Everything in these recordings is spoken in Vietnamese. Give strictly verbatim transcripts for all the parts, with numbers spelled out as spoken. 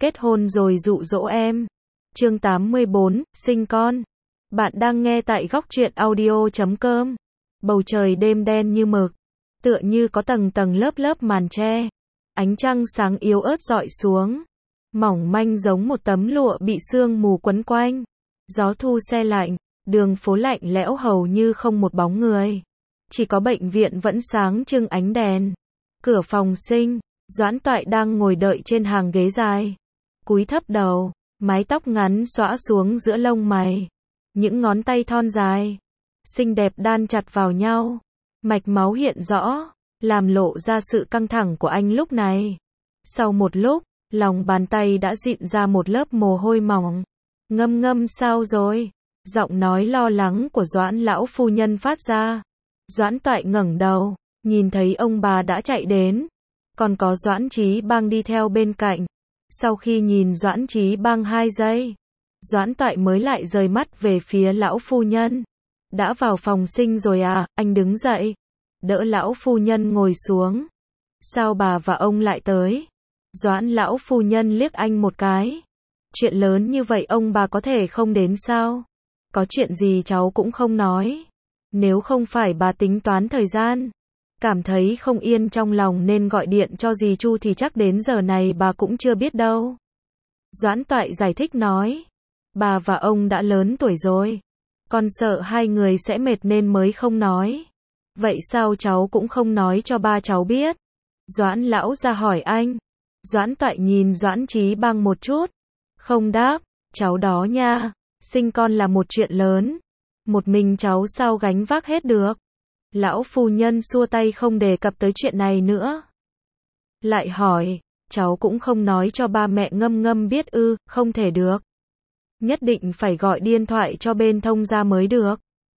kết hôn rồi dụ dỗ em. Chương tám mươi bốn, sinh con. Bạn đang nghe tại góc truyện audio chấm com. Bầu trời đêm đen như mực, tựa như có tầng tầng lớp lớp màn che. Ánh trăng sáng yếu ớt rọi xuống, mỏng manh giống một tấm lụa bị sương mù quấn quanh. Gió thu se lạnh, đường phố lạnh lẽo hầu như không một bóng người. Chỉ có bệnh viện vẫn sáng trưng ánh đèn. Cửa phòng sinh, Doãn Toại đang ngồi đợi trên hàng ghế dài. Cúi thấp đầu, mái tóc ngắn xõa xuống giữa lông mày. Những ngón tay thon dài, xinh đẹp đan chặt vào nhau. Mạch máu hiện rõ, làm lộ ra sự căng thẳng của anh lúc này. Sau một lúc, lòng bàn tay đã dịn ra một lớp mồ hôi mỏng. Ngâm ngâm sao rồi? Giọng nói lo lắng của Doãn lão phu nhân phát ra. Doãn Toại ngẩng đầu, nhìn thấy ông bà đã chạy đến. Còn có Doãn Chí Bang đi theo bên cạnh. Sau khi nhìn Doãn Chí Bang hai giây, Doãn Toại mới lại rời mắt về phía lão phu nhân. Đã vào phòng sinh rồi à? Anh đứng dậy, đỡ lão phu nhân ngồi xuống. Sao bà và ông lại tới? Doãn lão phu nhân liếc anh một cái. Chuyện lớn như vậy ông bà có thể không đến sao? Có chuyện gì cháu cũng không nói. Nếu không phải bà tính toán thời gian, cảm thấy không yên trong lòng nên gọi điện cho dì Chu thì chắc đến giờ này bà cũng chưa biết đâu. Doãn Toại giải thích nói. Bà và ông đã lớn tuổi rồi, con sợ hai người sẽ mệt nên mới không nói. Vậy sao cháu cũng không nói cho ba cháu biết? Doãn lão ra hỏi anh. Doãn Toại nhìn Doãn Chí Bang một chút, không đáp. Cháu đó nha, sinh con là một chuyện lớn, một mình cháu sao gánh vác hết được. Lão phu nhân xua tay không đề cập tới chuyện này nữa. Lại hỏi, cháu cũng không nói cho ba mẹ Ngâm Ngâm biết ư? Không thể được. Nhất định phải gọi điện thoại cho bên thông gia mới được.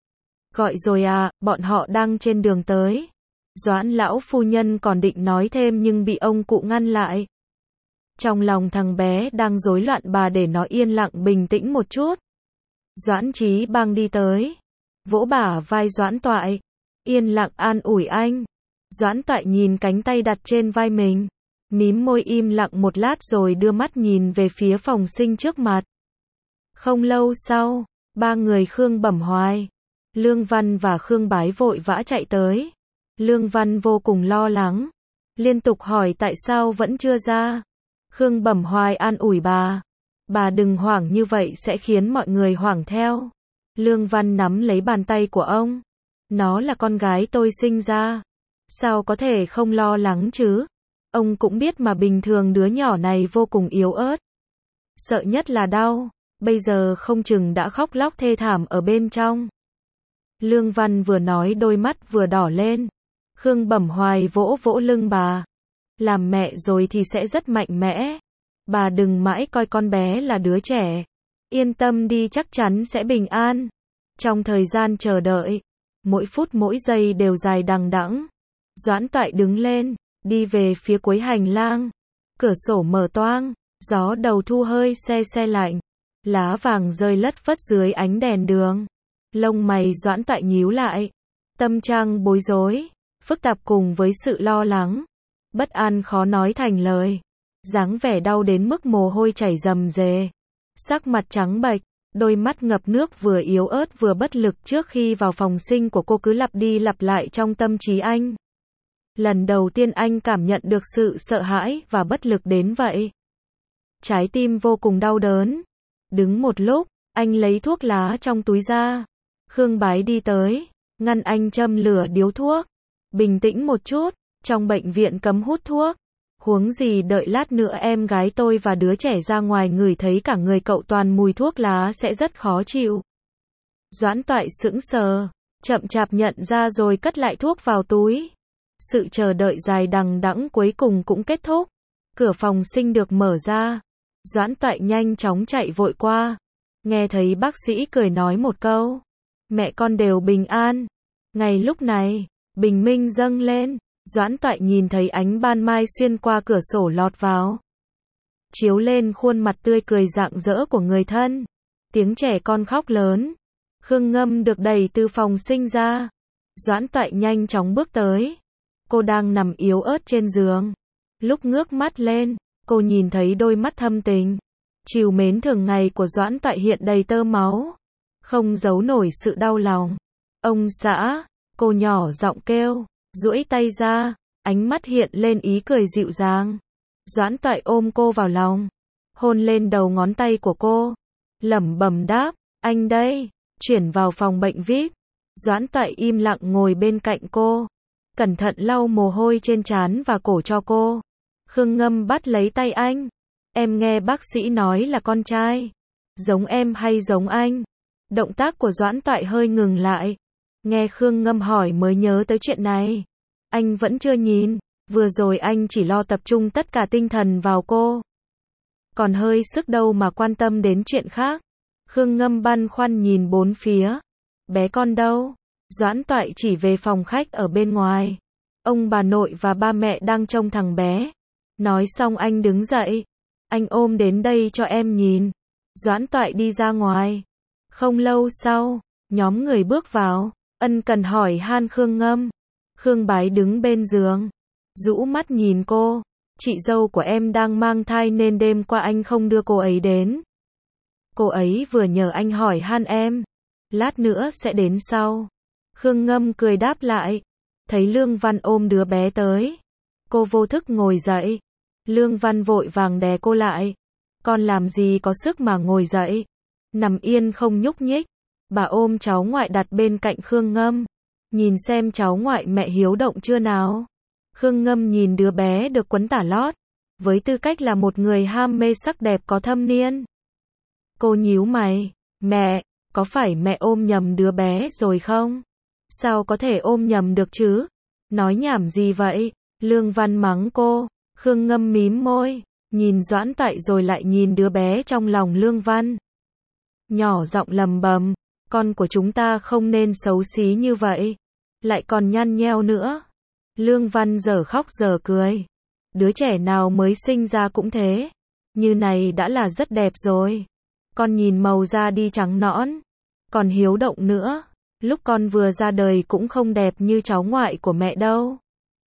Gọi rồi à, bọn họ đang trên đường tới. Doãn lão phu nhân còn định nói thêm nhưng bị ông cụ ngăn lại. Trong lòng thằng bé đang rối loạn bà để nó yên lặng bình tĩnh một chút. Doãn Chí Bang đi tới, vỗ bả vai Doãn Toại, yên lặng an ủi anh. Doãn Toại nhìn cánh tay đặt trên vai mình, mím môi im lặng một lát rồi đưa mắt nhìn về phía phòng sinh trước mặt. Không lâu sau, ba người Khương Bẩm Hoài, Lương Văn và Khương Bái vội vã chạy tới. Lương Văn vô cùng lo lắng, liên tục hỏi tại sao vẫn chưa ra. Khương Bẩm Hoài an ủi bà. Bà đừng hoảng như vậy sẽ khiến mọi người hoảng theo. Lương Văn nắm lấy bàn tay của ông. Nó là con gái tôi sinh ra, sao có thể không lo lắng chứ? Ông cũng biết mà bình thường đứa nhỏ này vô cùng yếu ớt. Sợ nhất là đau, bây giờ không chừng đã khóc lóc thê thảm ở bên trong. Lương Văn vừa nói đôi mắt vừa đỏ lên. Khương Bẩm Hoài vỗ vỗ lưng bà. Làm mẹ rồi thì sẽ rất mạnh mẽ. Bà đừng mãi coi con bé là đứa trẻ. Yên tâm đi, chắc chắn sẽ bình an. Trong thời gian chờ đợi, mỗi phút mỗi giây đều dài đằng đẵng. Doãn Toại đứng lên, đi về phía cuối hành lang. Cửa sổ mở toang, gió đầu thu hơi se se lạnh. Lá vàng rơi lất phất dưới ánh đèn đường. Lông mày Doãn Toại nhíu lại. Tâm trạng bối rối, phức tạp cùng với sự lo lắng. Bất an khó nói thành lời. Dáng vẻ đau đến mức mồ hôi chảy rầm rề. Sắc mặt trắng bệch, đôi mắt ngập nước vừa yếu ớt vừa bất lực trước khi vào phòng sinh của cô cứ lặp đi lặp lại trong tâm trí anh. Lần đầu tiên anh cảm nhận được sự sợ hãi và bất lực đến vậy. Trái tim vô cùng đau đớn. Đứng một lúc, anh lấy thuốc lá trong túi ra. Khương Bái đi tới, ngăn anh châm lửa điếu thuốc. Bình tĩnh một chút, trong bệnh viện cấm hút thuốc. Huống gì đợi lát nữa em gái tôi và đứa trẻ ra ngoài ngửi thấy cả người cậu toàn mùi thuốc lá sẽ rất khó chịu. Doãn Toại sững sờ, chậm chạp nhận ra rồi cất lại thuốc vào túi. Sự chờ đợi dài đằng đẵng cuối cùng cũng kết thúc. Cửa phòng sinh được mở ra. Doãn Toại nhanh chóng chạy vội qua. Nghe thấy bác sĩ cười nói một câu. Mẹ con đều bình an. Ngay lúc này, bình minh dâng lên. Doãn Toại nhìn thấy ánh ban mai xuyên qua cửa sổ lọt vào, chiếu lên khuôn mặt tươi cười rạng rỡ của người thân. Tiếng trẻ con khóc lớn. Khương Ngâm được đẩy từ phòng sinh ra. Doãn Toại nhanh chóng bước tới. Cô đang nằm yếu ớt trên giường. Lúc ngước mắt lên, Cô nhìn thấy đôi mắt thâm tình, trìu mến thường ngày của Doãn Toại hiện đầy tơ máu, không giấu nổi sự đau lòng. Ông xã, cô nhỏ giọng kêu, duỗi tay ra, ánh mắt hiện lên ý cười dịu dàng. Doãn Toại ôm cô vào lòng, hôn lên đầu ngón tay của cô, lẩm bẩm đáp, anh đây. Chuyển vào phòng bệnh vi ai pi, Doãn Toại im lặng ngồi bên cạnh cô, cẩn thận lau mồ hôi trên trán và cổ cho cô. Khương Ngâm bắt lấy tay anh. Em nghe bác sĩ nói là con trai. Giống em hay giống anh? Động tác của Doãn Toại hơi ngừng lại. Nghe Khương Ngâm hỏi mới nhớ tới chuyện này. Anh vẫn chưa nhìn. Vừa rồi anh chỉ lo tập trung tất cả tinh thần vào cô. Còn hơi sức đâu mà quan tâm đến chuyện khác. Khương Ngâm băn khoăn nhìn bốn phía. Bé con đâu? Doãn Toại chỉ về phòng khách ở bên ngoài. Ông bà nội và ba mẹ đang trông thằng bé. Nói xong anh đứng dậy. Anh ôm đến đây cho em nhìn. Doãn Toại đi ra ngoài. Không lâu sau, nhóm người bước vào, ân cần hỏi han Khương Ngâm. Khương Bái đứng bên giường, rũ mắt nhìn cô. Chị dâu của em đang mang thai nên đêm qua anh không đưa cô ấy đến. Cô ấy vừa nhờ anh hỏi han em. Lát nữa sẽ đến sau. Khương Ngâm cười đáp lại. Thấy Lương Văn ôm đứa bé tới. Cô vô thức ngồi dậy. Lương Văn vội vàng đè cô lại. Con làm gì có sức mà ngồi dậy. Nằm yên không nhúc nhích. Bà ôm cháu ngoại đặt bên cạnh Khương Ngâm. Nhìn xem cháu ngoại mẹ hiếu động chưa nào. Khương Ngâm nhìn đứa bé được quấn tả lót. Với tư cách là một người ham mê sắc đẹp có thâm niên. Cô nhíu mày. Mẹ, có phải mẹ ôm nhầm đứa bé rồi không? Sao có thể ôm nhầm được chứ? Nói nhảm gì vậy? Lương Văn mắng cô. Khương Ngâm mím môi, nhìn Doãn Toại rồi lại nhìn đứa bé trong lòng Lương Văn. Nhỏ giọng lầm bầm, con của chúng ta không nên xấu xí như vậy, lại còn nhăn nheo nữa. Lương Văn giờ khóc giờ cười. Đứa trẻ nào mới sinh ra cũng thế, như này đã là rất đẹp rồi. Con nhìn màu da đi trắng nõn, còn hiếu động nữa. Lúc con vừa ra đời cũng không đẹp như cháu ngoại của mẹ đâu.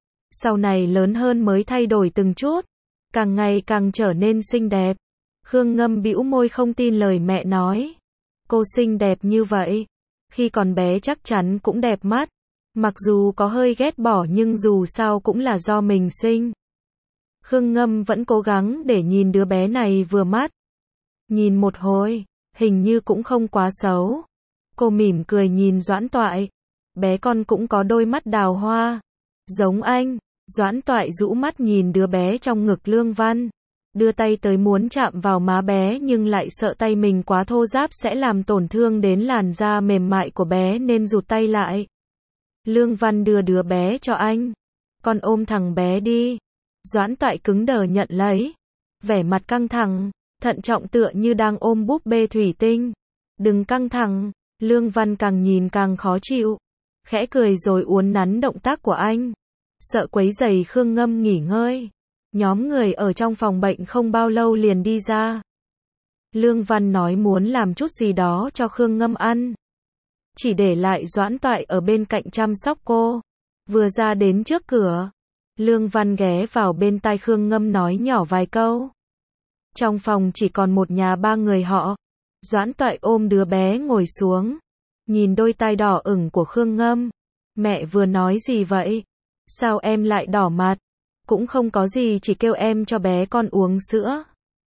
Sau này lớn hơn mới thay đổi từng chút, càng ngày càng trở nên xinh đẹp. Khương Ngâm bĩu môi không tin lời mẹ nói. Cô xinh đẹp như vậy, khi còn bé chắc chắn cũng đẹp mắt. Mặc dù có hơi ghét bỏ nhưng dù sao cũng là do mình sinh. Khương Ngâm vẫn cố gắng để nhìn đứa bé này vừa mắt. Nhìn một hồi, hình như cũng không quá xấu. Cô mỉm cười nhìn Doãn Toại. Bé con cũng có đôi mắt đào hoa. Giống anh. Doãn Toại rũ mắt nhìn đứa bé trong ngực Lương Văn. Đưa tay tới muốn chạm vào má bé nhưng lại sợ tay mình quá thô ráp sẽ làm tổn thương đến làn da mềm mại của bé nên rụt tay lại. Lương Văn đưa đứa bé cho anh. Con ôm thằng bé đi. Doãn Toại cứng đờ nhận lấy. Vẻ mặt căng thẳng, thận trọng tựa như đang ôm búp bê thủy tinh. Đừng căng thẳng. Lương Văn càng nhìn càng khó chịu. Khẽ cười rồi uốn nắn động tác của anh. Sợ quấy rầy Khương Ngâm nghỉ ngơi. Nhóm người ở trong phòng bệnh không bao lâu liền đi ra. Lương Văn nói muốn làm chút gì đó cho Khương Ngâm ăn. Chỉ để lại Doãn Toại ở bên cạnh chăm sóc cô. Vừa ra đến trước cửa, Lương Văn ghé vào bên tai Khương Ngâm nói nhỏ vài câu. Trong phòng chỉ còn một nhà ba người họ. Doãn Toại ôm đứa bé ngồi xuống. Nhìn đôi tai đỏ ửng của Khương Ngâm. Mẹ vừa nói gì vậy? Sao em lại đỏ mặt? Cũng không có gì, chỉ kêu em cho bé con uống sữa.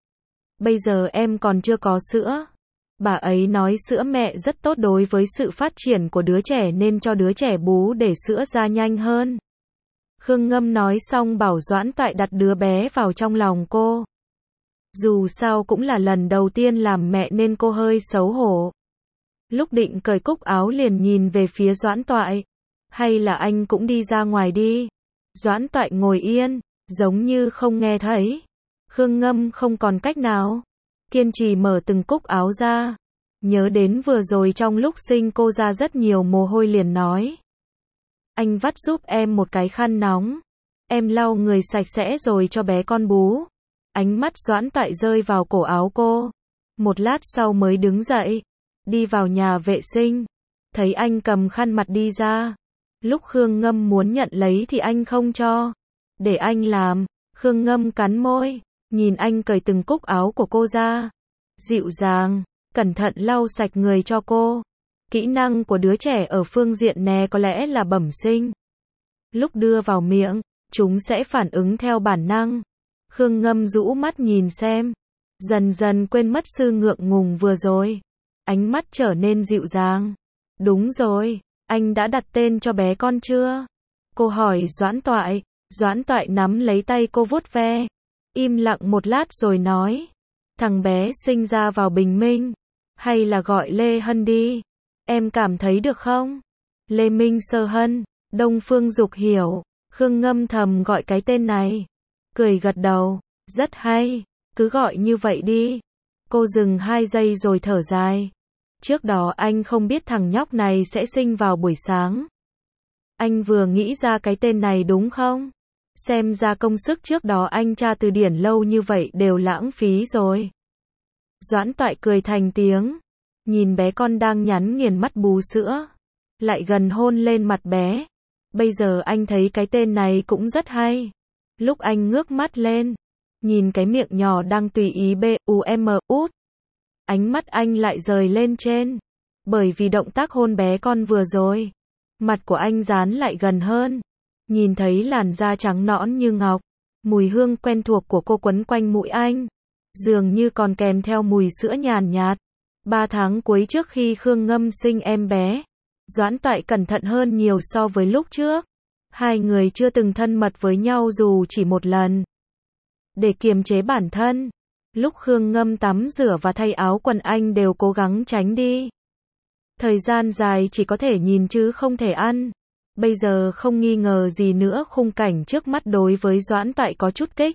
Bây giờ em còn chưa có sữa. Bà ấy nói sữa mẹ rất tốt đối với sự phát triển của đứa trẻ nên cho đứa trẻ bú để sữa ra nhanh hơn. Khương Ngâm nói xong bảo Doãn Toại đặt đứa bé vào trong lòng cô. Dù sao cũng là lần đầu tiên làm mẹ nên cô hơi xấu hổ. Lúc định cởi cúc áo liền nhìn về phía Doãn Toại. Hay là anh cũng đi ra ngoài đi. Doãn Toại ngồi yên, giống như không nghe thấy. Khương Ngâm không còn cách nào. Kiên trì mở từng cúc áo ra. Nhớ đến vừa rồi trong lúc sinh cô ra rất nhiều mồ hôi liền nói. Anh vắt giúp em một cái khăn nóng. Em lau người sạch sẽ rồi cho bé con bú. Ánh mắt Doãn Toại rơi vào cổ áo cô. Một lát sau mới đứng dậy. Đi vào nhà vệ sinh. Thấy anh cầm khăn mặt đi ra. Lúc Khương Ngâm muốn nhận lấy thì anh không cho. Để anh làm. Khương Ngâm cắn môi. nhìn anh cởi từng cúc áo của cô ra. Dịu dàng, cẩn thận lau sạch người cho cô. Kỹ năng của đứa trẻ ở phương diện này có lẽ là bẩm sinh. Lúc đưa vào miệng, chúng sẽ phản ứng theo bản năng. Khương Ngâm rũ mắt nhìn xem. Dần dần quên mất sự ngượng ngùng vừa rồi. Ánh mắt trở nên dịu dàng. Đúng rồi, anh đã đặt tên cho bé con chưa? Cô hỏi Doãn Toại. Doãn Toại nắm lấy tay cô vuốt ve. Im lặng một lát rồi nói. Thằng bé sinh ra vào bình minh. Hay là gọi Lê Hân đi. Em cảm thấy được không? Lê Minh Sơ Hân. Đông Phương Dục hiểu. Khương Ngâm thầm gọi cái tên này. Cười gật đầu. Rất hay. Cứ gọi như vậy đi. Cô dừng hai giây rồi thở dài. Trước đó anh không biết thằng nhóc này sẽ sinh vào buổi sáng. Anh vừa nghĩ ra cái tên này đúng không? Xem ra công sức trước đó anh tra từ điển lâu như vậy đều lãng phí rồi. Doãn Toại cười thành tiếng. Nhìn bé con đang nhắn nghiền mắt bú sữa. Lại gần hôn lên mặt bé. Bây giờ anh thấy cái tên này cũng rất hay. Lúc anh ngước mắt lên. Nhìn cái miệng nhỏ đang tùy ý b u m út. Ánh mắt anh lại rời lên trên. Bởi vì động tác hôn bé con vừa rồi. Mặt của anh dán lại gần hơn. Nhìn thấy làn da trắng nõn như ngọc. Mùi hương quen thuộc của cô quấn quanh mũi anh. Dường như còn kèm theo mùi sữa nhàn nhạt. Ba tháng cuối trước khi Khương Ngâm sinh em bé. Doãn Toại cẩn thận hơn nhiều so với lúc trước. Hai người chưa từng thân mật với nhau dù chỉ một lần. Để kiềm chế bản thân. Lúc Khương Ngâm tắm rửa và thay áo quần anh đều cố gắng tránh đi. Thời gian dài chỉ có thể nhìn chứ không thể ăn. Bây giờ không nghi ngờ gì nữa khung cảnh trước mắt đối với Doãn Toại có chút kích.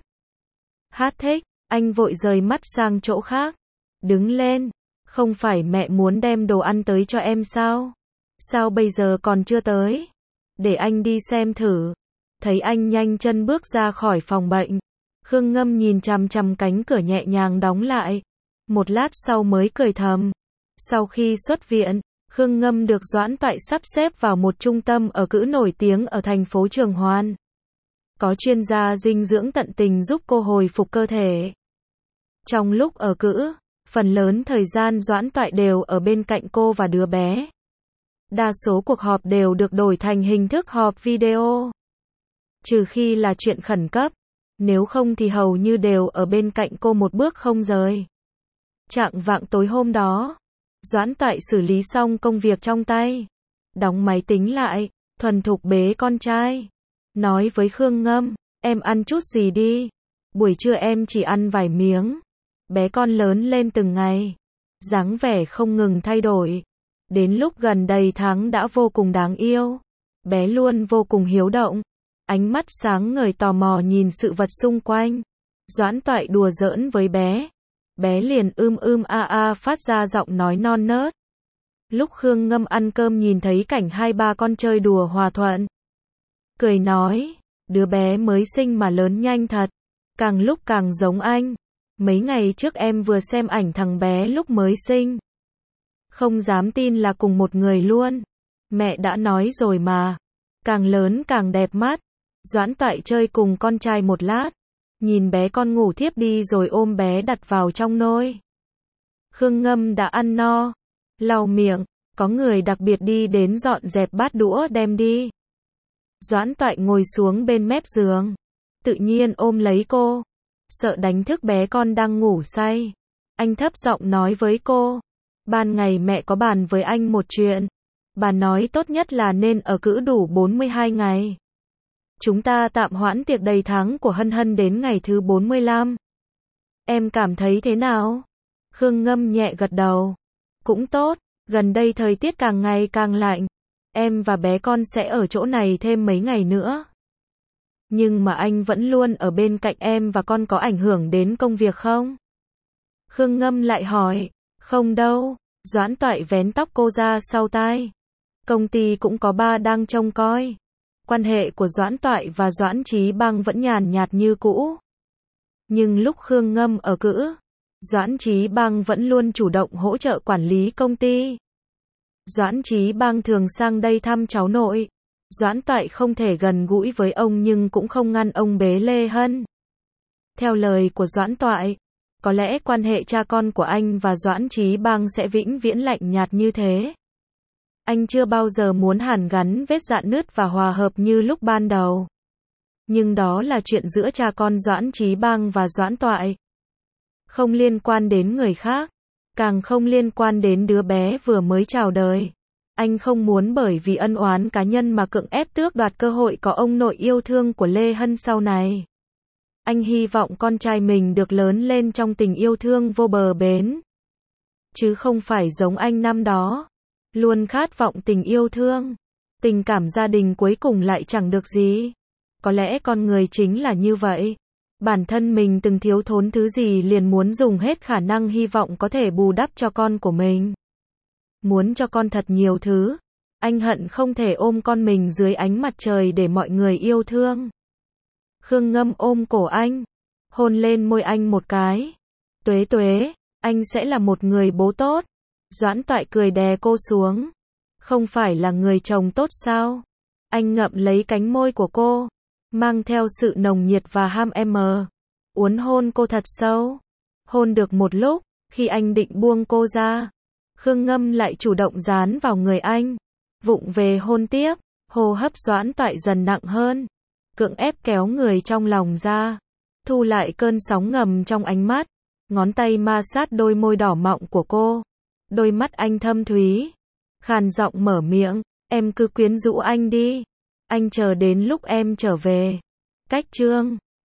Hát thích, anh vội rời mắt sang chỗ khác. Đứng lên, không phải mẹ muốn đem đồ ăn tới cho em sao? Sao bây giờ còn chưa tới? Để anh đi xem thử. Thấy anh nhanh chân bước ra khỏi phòng bệnh. Khương Ngâm nhìn chằm chằm cánh cửa nhẹ nhàng đóng lại. Một lát sau mới cười thầm. Sau khi xuất viện, Khương Ngâm được Doãn Toại sắp xếp vào một trung tâm ở cữ nổi tiếng ở thành phố Trường Hoan. Có chuyên gia dinh dưỡng tận tình giúp cô hồi phục cơ thể. Trong lúc ở cữ, phần lớn thời gian Doãn Toại đều ở bên cạnh cô và đứa bé. Đa số cuộc họp đều được đổi thành hình thức họp video. Trừ khi là chuyện khẩn cấp. Nếu không thì hầu như đều ở bên cạnh cô một bước không rời. Chạng vạng tối hôm đó, Doãn Toại xử lý xong công việc trong tay. Đóng máy tính lại, thuần thục bế con trai. Nói với Khương Ngâm, em ăn chút gì đi. Buổi trưa em chỉ ăn vài miếng. Bé con lớn lên từng ngày. Dáng vẻ không ngừng thay đổi. Đến lúc gần đầy tháng đã vô cùng đáng yêu. Bé luôn vô cùng hiếu động. Ánh mắt sáng ngời tò mò nhìn sự vật xung quanh. Doãn Toại đùa giỡn với bé. Bé liền ưm ưm a a phát ra giọng nói non nớt. Lúc Khương Ngâm ăn cơm nhìn thấy cảnh hai ba con chơi đùa hòa thuận. Cười nói, đứa bé mới sinh mà lớn nhanh thật. Càng lúc càng giống anh. Mấy ngày trước em vừa xem ảnh thằng bé lúc mới sinh. Không dám tin là cùng một người luôn. Mẹ đã nói rồi mà. Càng lớn càng đẹp mắt. Doãn Toại chơi cùng con trai một lát. Nhìn bé con ngủ thiếp đi rồi ôm bé đặt vào trong nôi. Khương Ngâm đã ăn no. Lau miệng. Có người đặc biệt đi đến dọn dẹp bát đũa đem đi. Doãn Toại ngồi xuống bên mép giường. Tự nhiên ôm lấy cô. Sợ đánh thức bé con đang ngủ say. Anh thấp giọng nói với cô. Ban ngày mẹ có bàn với anh một chuyện. Bà nói tốt nhất là nên ở cữ đủ bốn mươi hai ngày. Chúng ta tạm hoãn tiệc đầy tháng của Hân Hân đến ngày thứ bốn mươi lăm. Em cảm thấy thế nào? Khương Ngâm nhẹ gật đầu. Cũng tốt, gần đây thời tiết càng ngày càng lạnh. Em và bé con sẽ ở chỗ này thêm mấy ngày nữa. Nhưng mà anh vẫn luôn ở bên cạnh em và con có ảnh hưởng đến công việc không? Khương Ngâm lại hỏi. Không đâu. Doãn Toại vén tóc cô ra sau tai. Công ty cũng có ba đang trông coi. Quan hệ của Doãn Toại và Doãn Chí Băng vẫn nhàn nhạt như cũ. Nhưng lúc Khương Ngâm ở cữ, Doãn Chí Băng vẫn luôn chủ động hỗ trợ quản lý công ty. Doãn Chí Băng thường sang đây thăm cháu nội. Doãn Toại không thể gần gũi với ông nhưng cũng không ngăn ông bế Lê Hân. Theo lời của Doãn Toại, có lẽ quan hệ cha con của anh và Doãn Chí Bang sẽ vĩnh viễn lạnh nhạt như thế. Anh chưa bao giờ muốn hàn gắn vết rạn nứt và hòa hợp như lúc ban đầu. Nhưng đó là chuyện giữa cha con Doãn Chí Bang và Doãn Toại. Không liên quan đến người khác, càng không liên quan đến đứa bé vừa mới chào đời. Anh không muốn bởi vì ân oán cá nhân mà cưỡng ép tước đoạt cơ hội có ông nội yêu thương của Lê Hân sau này. Anh hy vọng con trai mình được lớn lên trong tình yêu thương vô bờ bến. Chứ không phải giống anh năm đó. Luôn khát vọng tình yêu thương. Tình cảm gia đình cuối cùng lại chẳng được gì. Có lẽ con người chính là như vậy. Bản thân mình từng thiếu thốn thứ gì liền muốn dùng hết khả năng hy vọng có thể bù đắp cho con của mình. Muốn cho con thật nhiều thứ. Anh hận không thể ôm con mình dưới ánh mặt trời để mọi người yêu thương. Khương Ngâm ôm cổ anh, hôn lên môi anh một cái. Tuế Tuế, anh sẽ là một người bố tốt. Doãn Toại cười đè cô xuống. Không phải là người chồng tốt sao? Anh ngậm lấy cánh môi của cô, mang theo sự nồng nhiệt và ham em, uốn hôn cô thật sâu. Hôn được một lúc, khi anh định buông cô ra, Khương Ngâm lại chủ động dán vào người anh, vụng về hôn tiếp. Hô hấp Doãn Toại dần nặng hơn, cưỡng ép kéo người trong lòng ra, thu lại cơn sóng ngầm trong ánh mắt, ngón tay ma sát đôi môi đỏ mọng của cô. Đôi mắt anh thâm thúy, khàn giọng mở miệng, em cứ quyến rũ anh đi, anh chờ đến lúc em trở về. Cách chương